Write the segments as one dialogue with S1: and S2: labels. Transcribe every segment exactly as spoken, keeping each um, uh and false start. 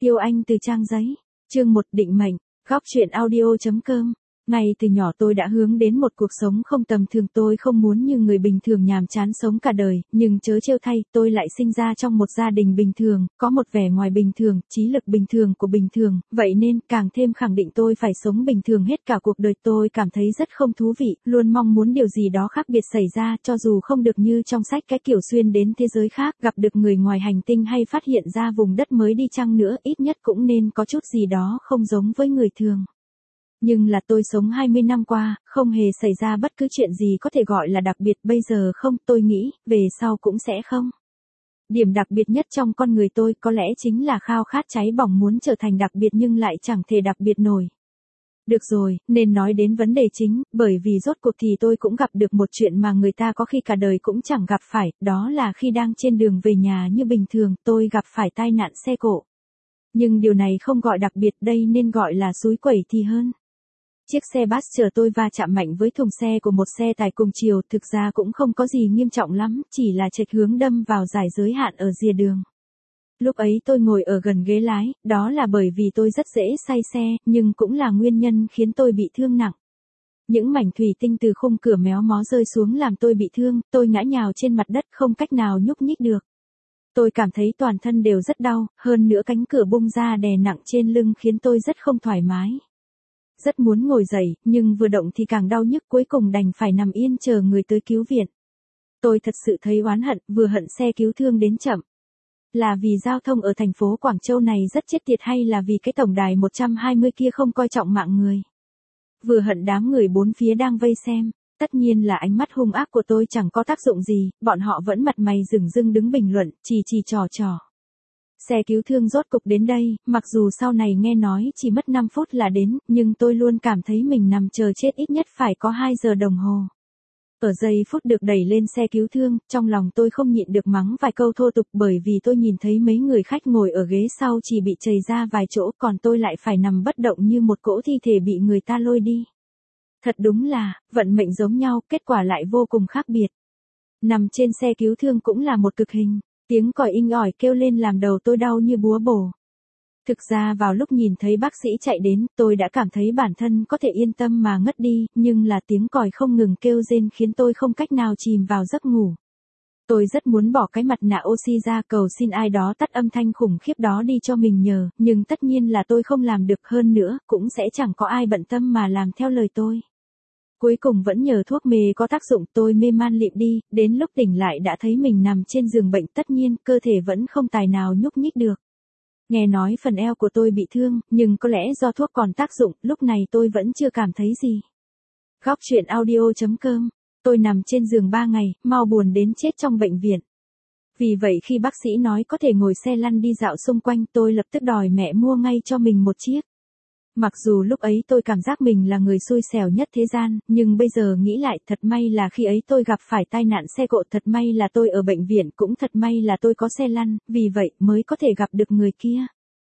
S1: Kiêu Anh từ trang giấy. Chương một định mệnh. Góc truyện audio.com. Ngay từ nhỏ tôi đã hướng đến một cuộc sống không tầm thường, tôi không muốn như người bình thường nhàm chán sống cả đời, nhưng chớ trêu thay, tôi lại sinh ra trong một gia đình bình thường, có một vẻ ngoài bình thường, trí lực bình thường của bình thường, vậy nên càng thêm khẳng định tôi phải sống bình thường hết cả cuộc đời. Tôi cảm thấy rất không thú vị, luôn mong muốn điều gì đó khác biệt xảy ra, cho dù không được như trong sách cái kiểu xuyên đến thế giới khác, gặp được người ngoài hành tinh hay phát hiện ra vùng đất mới đi chăng nữa, ít nhất cũng nên có chút gì đó không giống với người thường. Nhưng là tôi sống hai mươi năm qua, không hề xảy ra bất cứ chuyện gì có thể gọi là đặc biệt, bây giờ không, tôi nghĩ, về sau cũng sẽ không. Điểm đặc biệt nhất trong con người tôi có lẽ chính là khao khát cháy bỏng muốn trở thành đặc biệt nhưng lại chẳng thể đặc biệt nổi. Được rồi, nên nói đến vấn đề chính, bởi vì rốt cuộc thì tôi cũng gặp được một chuyện mà người ta có khi cả đời cũng chẳng gặp phải, đó là khi đang trên đường về nhà như bình thường, tôi gặp phải tai nạn xe cộ. Nhưng điều này không gọi đặc biệt, đây nên gọi là xúi quẩy thì hơn. Chiếc xe bus chở tôi va chạm mạnh với thùng xe của một xe tải cùng chiều, thực ra cũng không có gì nghiêm trọng lắm, chỉ là chệch hướng đâm vào giải giới hạn ở rìa đường. Lúc ấy tôi ngồi ở gần ghế lái, đó là bởi vì tôi rất dễ say xe, nhưng cũng là nguyên nhân khiến tôi bị thương nặng. Những mảnh thủy tinh từ khung cửa méo mó rơi xuống làm tôi bị thương, tôi ngã nhào trên mặt đất không cách nào nhúc nhích được. Tôi cảm thấy toàn thân đều rất đau, hơn nữa cánh cửa bung ra đè nặng trên lưng khiến tôi rất không thoải mái. Rất muốn ngồi dậy, nhưng vừa động thì càng đau nhức, cuối cùng đành phải nằm yên chờ người tới cứu viện. Tôi thật sự thấy oán hận, vừa hận xe cứu thương đến chậm. Là vì giao thông ở thành phố Quảng Châu này rất chết tiệt hay là vì cái tổng đài một trăm hai mươi kia không coi trọng mạng người. Vừa hận đám người bốn phía đang vây xem. Tất nhiên là ánh mắt hung ác của tôi chẳng có tác dụng gì, bọn họ vẫn mặt mày rừng rưng đứng bình luận, chỉ chỉ trò trò. Xe cứu thương rốt cục đến đây, mặc dù sau này nghe nói chỉ mất năm phút là đến, nhưng tôi luôn cảm thấy mình nằm chờ chết ít nhất phải có hai giờ đồng hồ. Ở giây phút được đẩy lên xe cứu thương, trong lòng tôi không nhịn được mắng vài câu thô tục bởi vì tôi nhìn thấy mấy người khách ngồi ở ghế sau chỉ bị chầy ra vài chỗ, còn tôi lại phải nằm bất động như một cỗ thi thể bị người ta lôi đi. Thật đúng là, vận mệnh giống nhau, kết quả lại vô cùng khác biệt. Nằm trên xe cứu thương cũng là một cực hình, tiếng còi inh ỏi kêu lên làm đầu tôi đau như búa bổ. Thực ra vào lúc nhìn thấy bác sĩ chạy đến, tôi đã cảm thấy bản thân có thể yên tâm mà ngất đi, nhưng là tiếng còi không ngừng kêu rên khiến tôi không cách nào chìm vào giấc ngủ. Tôi rất muốn bỏ cái mặt nạ oxy ra cầu xin ai đó tắt âm thanh khủng khiếp đó đi cho mình nhờ, nhưng tất nhiên là tôi không làm được, hơn nữa, cũng sẽ chẳng có ai bận tâm mà làm theo lời tôi. Cuối cùng vẫn nhờ thuốc mê có tác dụng, tôi mê man lịm đi, đến lúc tỉnh lại đã thấy mình nằm trên giường bệnh, tất nhiên cơ thể vẫn không tài nào nhúc nhích được. Nghe nói phần eo của tôi bị thương, nhưng có lẽ do thuốc còn tác dụng, lúc này tôi vẫn chưa cảm thấy gì. Góc truyện audio.com. Tôi nằm trên giường ba ngày, mau buồn đến chết trong bệnh viện. Vì vậy khi bác sĩ nói có thể ngồi xe lăn đi dạo xung quanh, tôi lập tức đòi mẹ mua ngay cho mình một chiếc. Mặc dù lúc ấy tôi cảm giác mình là người xui xẻo nhất thế gian, nhưng bây giờ nghĩ lại thật may là khi ấy tôi gặp phải tai nạn xe cộ, thật may là tôi ở bệnh viện, cũng thật may là tôi có xe lăn, vì vậy mới có thể gặp được người kia.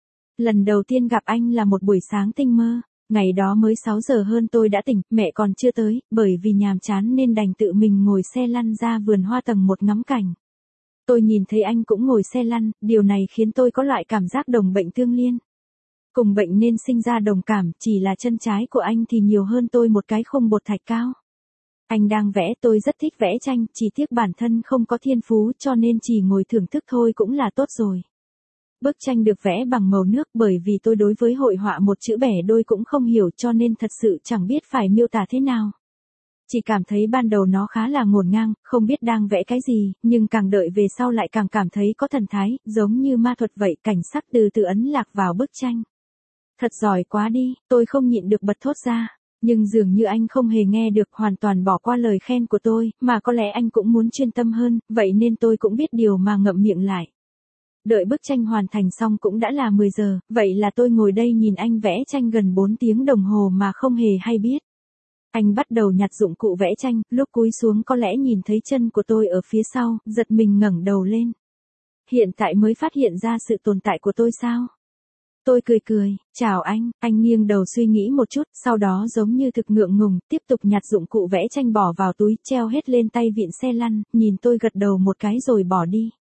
S1: Lần đầu tiên gặp anh là một buổi sáng tinh mơ, ngày đó mới sáu giờ hơn tôi đã tỉnh, mẹ còn chưa tới, bởi vì nhàm chán nên đành tự mình ngồi xe lăn ra vườn hoa tầng một ngắm cảnh. Tôi nhìn thấy anh cũng ngồi xe lăn, điều này khiến tôi có loại cảm giác đồng bệnh tương liên. Cùng bệnh nên sinh ra đồng cảm, chỉ là chân trái của anh thì nhiều hơn tôi một cái khung bột thạch cao. Anh đang vẽ, tôi rất thích vẽ tranh, chỉ tiếc bản thân không có thiên phú cho nên chỉ ngồi thưởng thức thôi cũng là tốt rồi. Bức tranh được vẽ bằng màu nước, bởi vì tôi đối với hội họa một chữ bẻ đôi cũng không hiểu cho nên thật sự chẳng biết phải miêu tả thế nào. Chỉ cảm thấy ban đầu nó khá là ngổn ngang, không biết đang vẽ cái gì, nhưng càng đợi về sau lại càng cảm thấy có thần thái, giống như ma thuật vậy, cảnh sắc từ từ ấn lạc vào bức tranh. Thật giỏi quá đi, tôi không nhịn được bật thốt ra, nhưng dường như anh không hề nghe được, hoàn toàn bỏ qua lời khen của tôi, mà có lẽ anh cũng muốn chuyên tâm hơn, vậy nên tôi cũng biết điều mà ngậm miệng lại. Đợi bức tranh hoàn thành xong cũng đã là mười giờ, vậy là tôi ngồi đây nhìn anh vẽ tranh gần bốn tiếng đồng hồ mà không hề hay biết. Anh bắt đầu nhặt dụng cụ vẽ tranh, lúc cúi xuống có lẽ nhìn thấy chân của tôi ở phía sau, giật mình ngẩng đầu lên. Hiện tại mới phát hiện ra sự tồn tại của tôi sao? Tôi cười cười, chào anh, anh nghiêng đầu suy nghĩ một chút, sau đó giống như thực ngượng ngùng, tiếp tục nhặt dụng cụ vẽ tranh bỏ vào túi, treo hết lên tay vịn xe lăn, nhìn tôi gật đầu một cái rồi bỏ đi.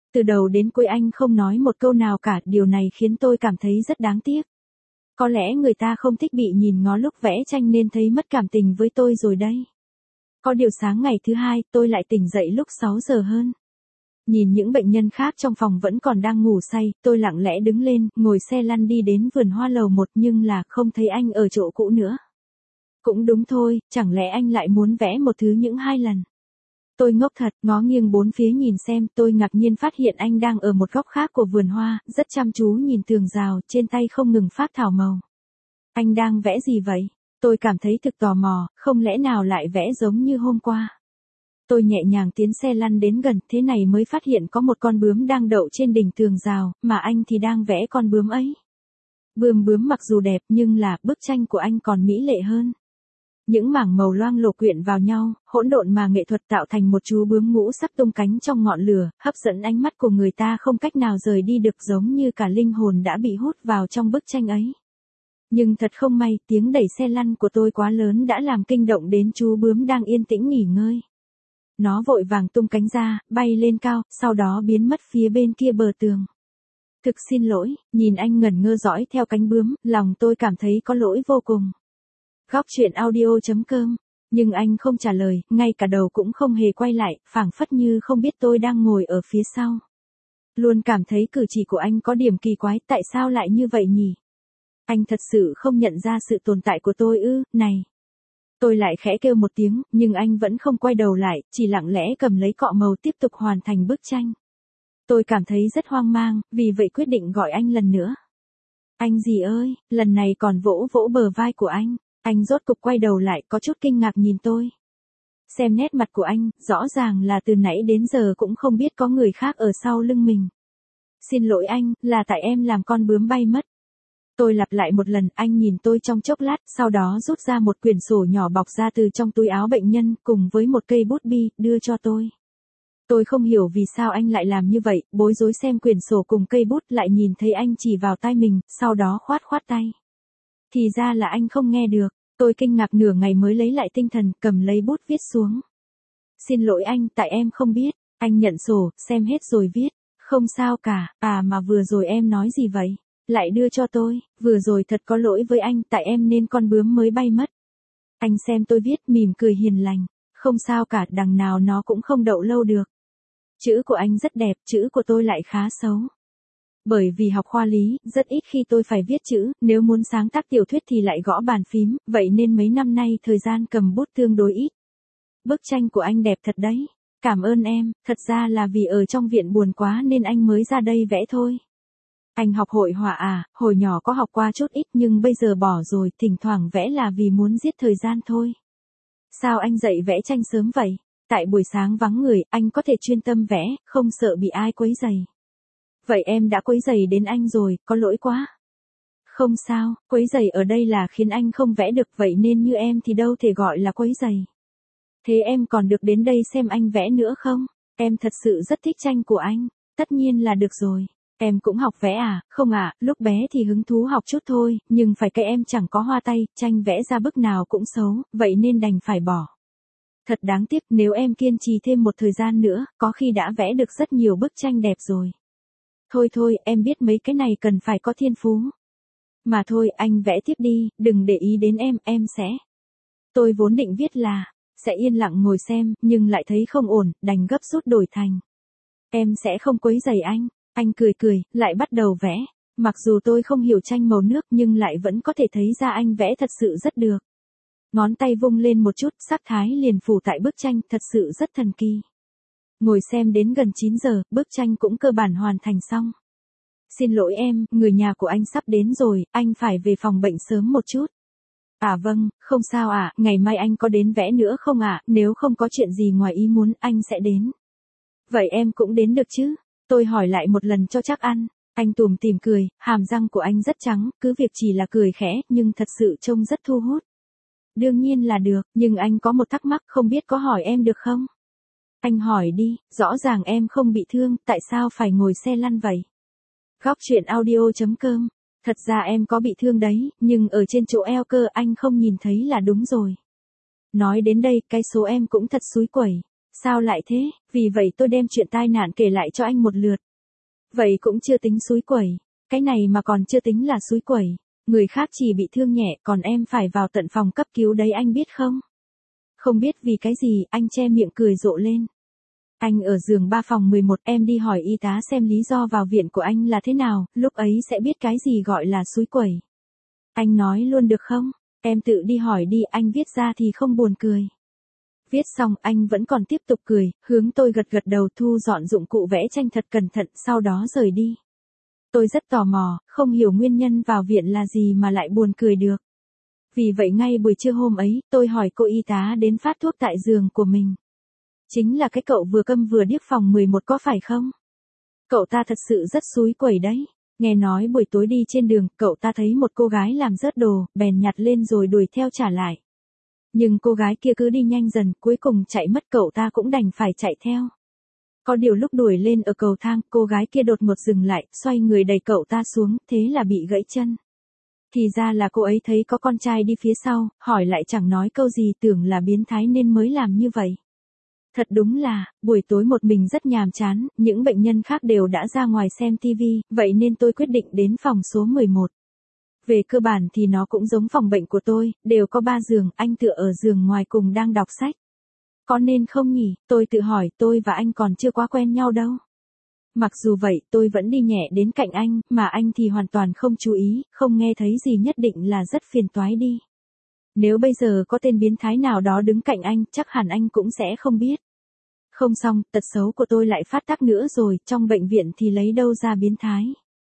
S1: Từ đầu đến cuối anh không nói một câu nào cả, điều này khiến tôi cảm thấy rất đáng tiếc. Có lẽ người ta không thích bị nhìn ngó lúc vẽ tranh nên thấy mất cảm tình với tôi rồi đây. Có điều sáng ngày thứ hai, tôi lại tỉnh dậy lúc sáu giờ hơn. Nhìn những bệnh nhân khác trong phòng vẫn còn đang ngủ say, tôi lặng lẽ đứng lên, ngồi xe lăn đi đến vườn hoa lầu một nhưng là không thấy anh ở chỗ cũ nữa. Cũng đúng thôi, chẳng lẽ anh lại muốn vẽ một thứ những hai lần. Tôi ngốc thật, ngó nghiêng bốn phía nhìn xem, tôi ngạc nhiên phát hiện anh đang ở một góc khác của vườn hoa, rất chăm chú nhìn tường rào, trên tay không ngừng phác thảo màu. Anh đang vẽ gì vậy? Tôi cảm thấy thực tò mò, không lẽ nào lại vẽ giống như hôm qua? Tôi nhẹ nhàng tiến xe lăn đến gần, thế này mới phát hiện có một con bướm đang đậu trên đỉnh tường rào, mà anh thì đang vẽ con bướm ấy. Bướm bướm mặc dù đẹp nhưng là bức tranh của anh còn mỹ lệ hơn. Những mảng màu loang lổ quyện vào nhau, hỗn độn mà nghệ thuật tạo thành một chú bướm ngũ sắc tung cánh trong ngọn lửa, hấp dẫn ánh mắt của người ta không cách nào rời đi được, giống như cả linh hồn đã bị hút vào trong bức tranh ấy. Nhưng thật không may, tiếng đẩy xe lăn của tôi quá lớn đã làm kinh động đến chú bướm đang yên tĩnh nghỉ ngơi. Nó vội vàng tung cánh ra, bay lên cao, sau đó biến mất phía bên kia bờ tường. Thực xin lỗi, nhìn anh ngẩn ngơ dõi theo cánh bướm, lòng tôi cảm thấy có lỗi vô cùng. Góc chuyện audio chấm com, nhưng anh không trả lời, ngay cả đầu cũng không hề quay lại, phảng phất như không biết tôi đang ngồi ở phía sau. Luôn cảm thấy cử chỉ của anh có điểm kỳ quái, tại sao lại như vậy nhỉ? Anh thật sự không nhận ra sự tồn tại của tôi ư, này. Tôi lại khẽ kêu một tiếng, nhưng anh vẫn không quay đầu lại, chỉ lặng lẽ cầm lấy cọ màu tiếp tục hoàn thành bức tranh. Tôi cảm thấy rất hoang mang, vì vậy quyết định gọi anh lần nữa. Anh gì ơi, lần này còn vỗ vỗ bờ vai của anh. Anh rốt cục quay đầu lại, có chút kinh ngạc nhìn tôi. Xem nét mặt của anh, rõ ràng là từ nãy đến giờ cũng không biết có người khác ở sau lưng mình. Xin lỗi anh, là tại em làm con bướm bay mất. Tôi lặp lại một lần, anh nhìn tôi trong chốc lát, sau đó rút ra một quyển sổ nhỏ bọc ra từ trong túi áo bệnh nhân, cùng với một cây bút bi, đưa cho tôi. Tôi không hiểu vì sao anh lại làm như vậy, bối rối xem quyển sổ cùng cây bút, lại nhìn thấy anh chỉ vào tai mình, sau đó khoát khoát tay. Thì ra là anh không nghe được, tôi kinh ngạc nửa ngày mới lấy lại tinh thần, cầm lấy bút viết xuống. Xin lỗi anh, tại em không biết, anh nhận sổ, xem hết rồi viết, không sao cả, à mà vừa rồi em nói gì vậy? Lại đưa cho tôi, vừa rồi thật có lỗi với anh, tại em nên con bướm mới bay mất. Anh xem tôi viết, mỉm cười hiền lành, không sao cả, đằng nào nó cũng không đậu lâu được. Chữ của anh rất đẹp, chữ của tôi lại khá xấu. Bởi vì học khoa lý, rất ít khi tôi phải viết chữ, nếu muốn sáng tác tiểu thuyết thì lại gõ bàn phím, vậy nên mấy năm nay thời gian cầm bút tương đối ít. Bức tranh của anh đẹp thật đấy, cảm ơn em, thật ra là vì ở trong viện buồn quá nên anh mới ra đây vẽ thôi. Anh học hội họa à, hồi nhỏ có học qua chút ít nhưng bây giờ bỏ rồi, thỉnh thoảng vẽ là vì muốn giết thời gian thôi. Sao anh dậy vẽ tranh sớm vậy? Tại buổi sáng vắng người, anh có thể chuyên tâm vẽ, không sợ bị ai quấy rầy. Vậy em đã quấy rầy đến anh rồi, có lỗi quá. Không sao, quấy rầy ở đây là khiến anh không vẽ được, vậy nên như em thì đâu thể gọi là quấy rầy. Thế em còn được đến đây xem anh vẽ nữa không? Em thật sự rất thích tranh của anh. Tất nhiên là được rồi. Em cũng học vẽ à? Không ạ, à, lúc bé thì hứng thú học chút thôi, nhưng phải cái em chẳng có hoa tay, tranh vẽ ra bức nào cũng xấu, vậy nên đành phải bỏ. Thật đáng tiếc, nếu em kiên trì thêm một thời gian nữa, có khi đã vẽ được rất nhiều bức tranh đẹp rồi. Thôi thôi, em biết mấy cái này cần phải có thiên phú. Mà thôi, anh vẽ tiếp đi, đừng để ý đến em, em sẽ. Tôi vốn định viết là, sẽ yên lặng ngồi xem, nhưng lại thấy không ổn, đành gấp rút đổi thành. Em sẽ không quấy rầy anh. Anh cười cười, lại bắt đầu vẽ. Mặc dù tôi không hiểu tranh màu nước nhưng lại vẫn có thể thấy ra anh vẽ thật sự rất được. Ngón tay vung lên một chút, sắc thái liền phủ tại bức tranh, thật sự rất thần kỳ. Ngồi xem đến gần chín giờ, bức tranh cũng cơ bản hoàn thành xong. Xin lỗi em, người nhà của anh sắp đến rồi, anh phải về phòng bệnh sớm một chút. À vâng, không sao ạ, à, ngày mai anh có đến vẽ nữa không ạ, à? Nếu không có chuyện gì ngoài ý muốn, anh sẽ đến. Vậy em cũng đến được chứ? Tôi hỏi lại một lần cho chắc ăn. Anh tủm tỉm cười, hàm răng của anh rất trắng, cứ việc chỉ là cười khẽ, nhưng thật sự trông rất thu hút. Đương nhiên là được, nhưng anh có một thắc mắc, không biết có hỏi em được không? Anh hỏi đi, rõ ràng em không bị thương, tại sao phải ngồi xe lăn vậy? Góc chuyện audio chấm com. Thật ra em có bị thương đấy, nhưng ở trên chỗ eo cơ anh không nhìn thấy là đúng rồi. Nói đến đây, cái số em cũng thật xúi quẩy. Sao lại thế? Vì vậy tôi đem chuyện tai nạn kể lại cho anh một lượt. Vậy cũng chưa tính xúi quẩy. Cái này mà còn chưa tính là xúi quẩy. Người khác chỉ bị thương nhẹ, còn em phải vào tận phòng cấp cứu đấy, anh biết không? Không biết vì cái gì, anh che miệng cười rộ lên. Anh ở giường ba phòng mười một, em đi hỏi y tá xem lý do vào viện của anh là thế nào, lúc ấy sẽ biết cái gì gọi là xúi quẩy. Anh nói luôn được không? Em tự đi hỏi đi, anh viết ra thì không buồn cười. Viết xong anh vẫn còn tiếp tục cười, hướng tôi gật gật đầu, thu dọn dụng cụ vẽ tranh thật cẩn thận, sau đó rời đi. Tôi rất tò mò, không hiểu nguyên nhân vào viện là gì mà lại buồn cười được. Vì vậy ngay buổi trưa hôm ấy, tôi hỏi cô y tá đến phát thuốc tại giường của mình. Chính là cái cậu vừa câm vừa điếc phòng mười một có phải không? Cậu ta thật sự rất xúi quẩy đấy. Nghe nói buổi tối đi trên đường, cậu ta thấy một cô gái làm rớt đồ, bèn nhặt lên rồi đuổi theo trả lại. Nhưng cô gái kia cứ đi nhanh dần, cuối cùng chạy mất, cậu ta cũng đành phải chạy theo. Có điều lúc đuổi lên ở cầu thang, cô gái kia đột ngột dừng lại, xoay người đẩy cậu ta xuống, thế là bị gãy chân. Thì ra là cô ấy thấy có con trai đi phía sau, hỏi lại chẳng nói câu gì, tưởng là biến thái nên mới làm như vậy. Thật đúng là, buổi tối một mình rất nhàm chán, những bệnh nhân khác đều đã ra ngoài xem tivi, vậy nên tôi quyết định đến phòng số mười một. Về cơ bản thì nó cũng giống phòng bệnh của tôi, đều có ba giường, anh tựa ở giường ngoài cùng đang đọc sách. Có nên không nhỉ, tôi tự hỏi, tôi và anh còn chưa quá quen nhau đâu. Mặc dù vậy, tôi vẫn đi nhẹ đến cạnh anh, mà anh thì hoàn toàn không chú ý, không nghe thấy gì, nhất định là rất phiền toái đi. Nếu bây giờ có tên biến thái nào đó đứng cạnh anh, chắc hẳn anh cũng sẽ không biết. Không xong, tật xấu của tôi lại phát tác nữa rồi, trong bệnh viện thì lấy đâu ra biến thái.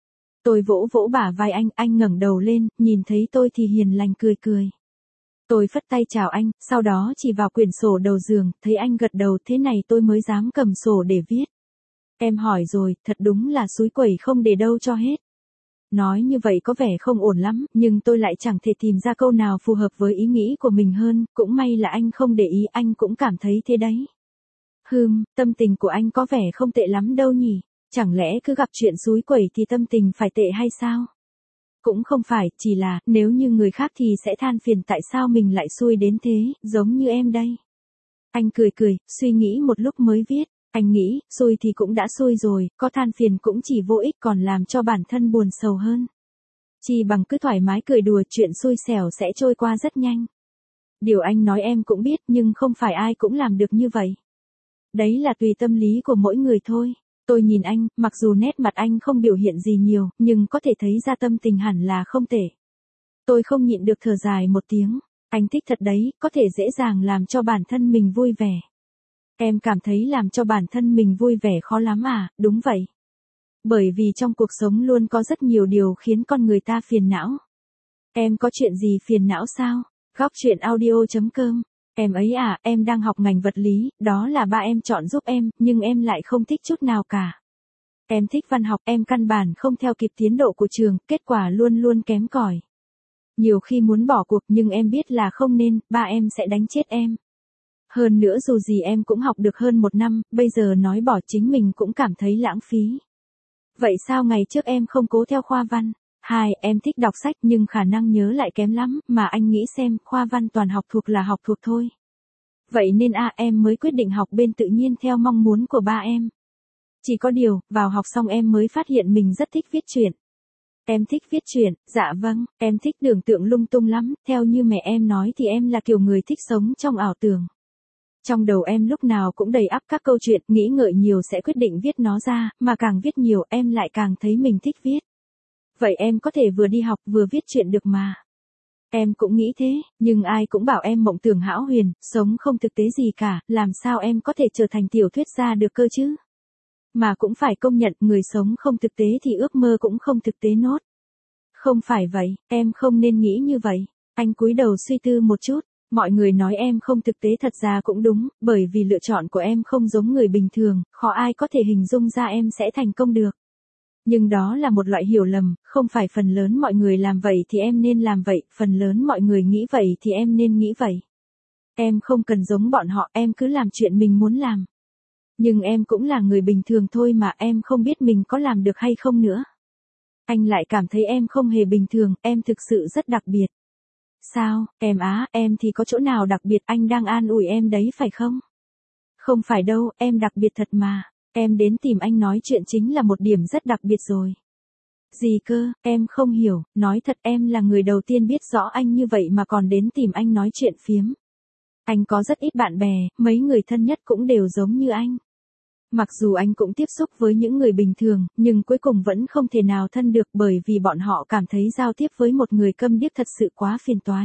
S1: Tôi vỗ vỗ bả vai anh, anh ngẩng đầu lên, nhìn thấy tôi thì hiền lành cười cười. Tôi phất tay chào anh, sau đó chỉ vào quyển sổ đầu giường, thấy anh gật đầu, thế này tôi mới dám cầm sổ để viết. Em hỏi rồi, thật đúng là xúi quẩy không để đâu cho hết. Nói như vậy có vẻ không ổn lắm, nhưng tôi lại chẳng thể tìm ra câu nào phù hợp với ý nghĩ của mình hơn, cũng may là anh không để ý, anh cũng cảm thấy thế đấy. Hừm, tâm tình của anh có vẻ không tệ lắm đâu nhỉ, chẳng lẽ cứ gặp chuyện xúi quẩy thì tâm tình phải tệ hay sao? Cũng không phải, chỉ là, nếu như người khác thì sẽ than phiền tại sao mình lại xui đến thế, giống như em đây. Anh cười cười, suy nghĩ một lúc mới viết, anh nghĩ, xui thì cũng đã xui rồi, có than phiền cũng chỉ vô ích, còn làm cho bản thân buồn sầu hơn. Chỉ bằng cứ thoải mái cười đùa, chuyện xui xẻo sẽ trôi qua rất nhanh. Điều anh nói em cũng biết, nhưng không phải ai cũng làm được như vậy. Đấy là tùy tâm lý của mỗi người thôi. Tôi nhìn anh, mặc dù nét mặt anh không biểu hiện gì nhiều, nhưng có thể thấy ra tâm tình hẳn là không tệ. Tôi không nhịn được thở dài một tiếng. Anh thích thật đấy, có thể dễ dàng làm cho bản thân mình vui vẻ. Em cảm thấy làm cho bản thân mình vui vẻ khó lắm à? Đúng vậy. Bởi vì trong cuộc sống luôn có rất nhiều điều khiến con người ta phiền não. Em có chuyện gì phiền não sao? Góc chuyện audio chấm com. Em ấy à, em đang học ngành vật lý, đó là ba em chọn giúp em, nhưng em lại không thích chút nào cả. Em thích văn học, em căn bản không theo kịp tiến độ của trường, kết quả luôn luôn kém cỏi. Nhiều khi muốn bỏ cuộc nhưng em biết là không nên, ba em sẽ đánh chết em. Hơn nữa dù gì em cũng học được hơn một năm, bây giờ nói bỏ chính mình cũng cảm thấy lãng phí. Vậy sao ngày trước em không cố theo khoa văn? Hai, em thích đọc sách nhưng khả năng nhớ lại kém lắm, mà anh nghĩ xem, khoa văn toàn học thuộc là học thuộc thôi. Vậy nên a em mới quyết định học bên tự nhiên theo mong muốn của ba em. Chỉ có điều, vào học xong em mới phát hiện mình rất thích viết truyện. Em thích viết truyện, dạ vâng, em thích tưởng tượng lung tung lắm, theo như mẹ em nói thì em là kiểu người thích sống trong ảo tưởng. Trong đầu em lúc nào cũng đầy ắp các câu chuyện, nghĩ ngợi nhiều sẽ quyết định viết nó ra, mà càng viết nhiều em lại càng thấy mình thích viết. Vậy em có thể vừa đi học vừa viết truyện được mà. Em cũng nghĩ thế, nhưng ai cũng bảo em mộng tưởng hão huyền, sống không thực tế gì cả, làm sao em có thể trở thành tiểu thuyết gia được cơ chứ? Mà cũng phải công nhận, người sống không thực tế thì ước mơ cũng không thực tế nốt. Không phải vậy, em không nên nghĩ như vậy. Anh cúi đầu suy tư một chút. Mọi người nói em không thực tế thật ra cũng đúng, bởi vì lựa chọn của em không giống người bình thường, khó ai có thể hình dung ra em sẽ thành công được. Nhưng đó là một loại hiểu lầm, không phải phần lớn mọi người làm vậy thì em nên làm vậy, phần lớn mọi người nghĩ vậy thì em nên nghĩ vậy. Em không cần giống bọn họ, em cứ làm chuyện mình muốn làm. Nhưng em cũng là người bình thường thôi mà, em không biết mình có làm được hay không nữa. Anh lại cảm thấy em không hề bình thường, em thực sự rất đặc biệt. Sao, em á, em thì có chỗ nào đặc biệt, anh đang an ủi em đấy phải không? Không phải đâu, em đặc biệt thật mà. Em đến tìm anh nói chuyện chính là một điểm rất đặc biệt rồi. Gì cơ, em không hiểu, nói thật em là người đầu tiên biết rõ anh như vậy mà còn đến tìm anh nói chuyện phiếm. Anh có rất ít bạn bè, mấy người thân nhất cũng đều giống như anh. Mặc dù anh cũng tiếp xúc với những người bình thường, nhưng cuối cùng vẫn không thể nào thân được bởi vì bọn họ cảm thấy giao tiếp với một người câm điếc thật sự quá phiền toái.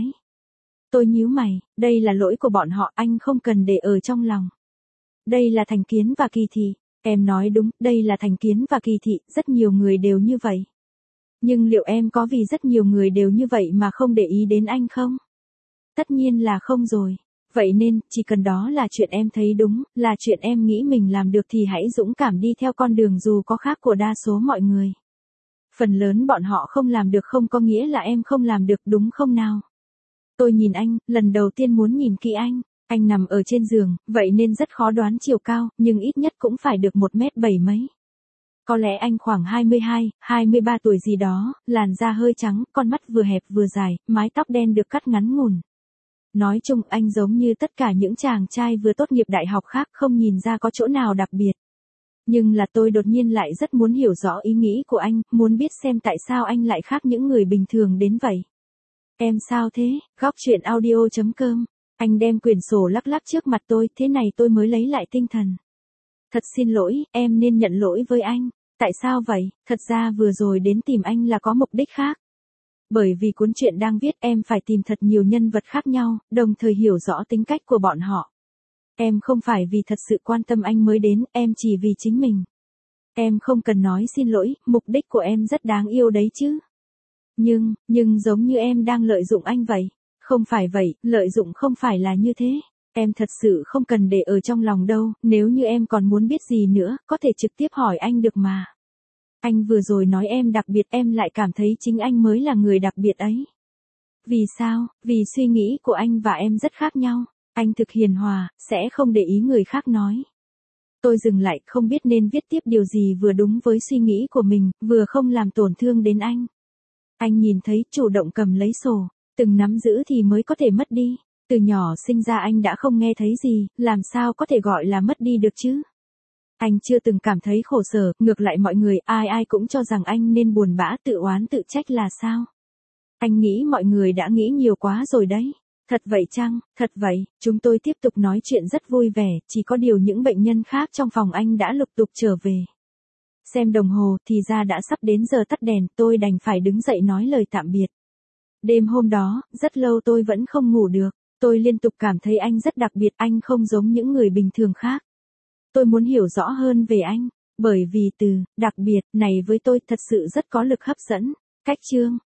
S1: Tôi nhíu mày, đây là lỗi của bọn họ, anh không cần để ở trong lòng. Đây là thành kiến và kỳ thị. Em nói đúng, đây là thành kiến và kỳ thị, rất nhiều người đều như vậy. Nhưng liệu em có vì rất nhiều người đều như vậy mà không để ý đến anh không? Tất nhiên là không rồi. Vậy nên, chỉ cần đó là chuyện em thấy đúng, là chuyện em nghĩ mình làm được thì hãy dũng cảm đi theo con đường dù có khác của đa số mọi người. Phần lớn bọn họ không làm được không có nghĩa là em không làm được đúng không nào? Tôi nhìn anh, lần đầu tiên muốn nhìn kỹ anh. Anh nằm ở trên giường, vậy nên rất khó đoán chiều cao, nhưng ít nhất cũng phải được một mét bảy mấy. Có lẽ anh khoảng hai mươi hai, hai mươi ba tuổi gì đó, làn da hơi trắng, con mắt vừa hẹp vừa dài, mái tóc đen được cắt ngắn ngủn. Nói chung anh giống như tất cả những chàng trai vừa tốt nghiệp đại học khác không nhìn ra có chỗ nào đặc biệt. Nhưng là tôi đột nhiên lại rất muốn hiểu rõ ý nghĩ của anh, muốn biết xem tại sao anh lại khác những người bình thường đến vậy. Em sao thế? Góc truyện audio chấm com. Anh đem quyển sổ lắc lắc trước mặt tôi, thế này tôi mới lấy lại tinh thần. Thật xin lỗi, em nên nhận lỗi với anh. Tại sao vậy? Thật ra vừa rồi đến tìm anh là có mục đích khác. Bởi vì cuốn truyện đang viết em phải tìm thật nhiều nhân vật khác nhau, đồng thời hiểu rõ tính cách của bọn họ. Em không phải vì thật sự quan tâm anh mới đến, em chỉ vì chính mình. Em không cần nói xin lỗi, mục đích của em rất đáng yêu đấy chứ. Nhưng, nhưng giống như em đang lợi dụng anh vậy. Không phải vậy, lợi dụng không phải là như thế. Em thật sự không cần để ở trong lòng đâu, nếu như em còn muốn biết gì nữa, có thể trực tiếp hỏi anh được mà. Anh vừa rồi nói em đặc biệt, em lại cảm thấy chính anh mới là người đặc biệt ấy. Vì sao? Vì suy nghĩ của anh và em rất khác nhau. Anh thực hiền hòa, sẽ không để ý người khác nói. Tôi dừng lại, không biết nên viết tiếp điều gì vừa đúng với suy nghĩ của mình, vừa không làm tổn thương đến anh. Anh nhìn thấy, chủ động cầm lấy sổ. Từng nắm giữ thì mới có thể mất đi. Từ nhỏ sinh ra anh đã không nghe thấy gì, làm sao có thể gọi là mất đi được chứ? Anh chưa từng cảm thấy khổ sở, ngược lại mọi người ai ai cũng cho rằng anh nên buồn bã tự oán tự trách là sao? Anh nghĩ mọi người đã nghĩ nhiều quá rồi đấy. Thật vậy chăng? Thật vậy, chúng tôi tiếp tục nói chuyện rất vui vẻ, chỉ có điều những bệnh nhân khác trong phòng anh đã lục tục trở về. Xem đồng hồ thì ra đã sắp đến giờ tắt đèn, tôi đành phải đứng dậy nói lời tạm biệt. Đêm hôm đó, rất lâu tôi vẫn không ngủ được. Tôi liên tục cảm thấy anh rất đặc biệt, anh không giống những người bình thường khác. Tôi muốn hiểu rõ hơn về anh, bởi vì từ đặc biệt này với tôi thật sự rất có lực hấp dẫn. Cách chương